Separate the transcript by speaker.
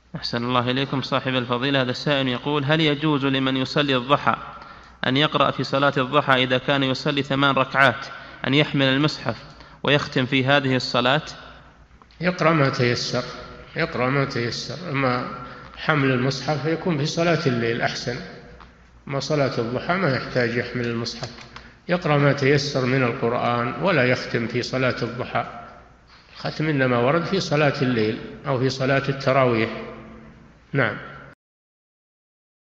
Speaker 1: أحسن الله إليكم صاحب الفضيلة. هذا السائل يقول: هل يجوز لمن يصلي الضحى أن يقرأ في صلاة الضحى إذا كان يصلي 8 ركعات أن يحمل المصحف ويختم في هذه الصلاة؟
Speaker 2: يقرأ ما تيسر، يقرأ ما تيسر. أما حمل المصحف يكون في صلاة الليل أحسن، ما صلاة الضحى ما يحتاج يحمل المصحف، يقرأ ما تيسر من القرآن ولا يختم في صلاة الضحى. الختم إنما ورد في صلاة الليل أو في صلاة التراويح. نعم.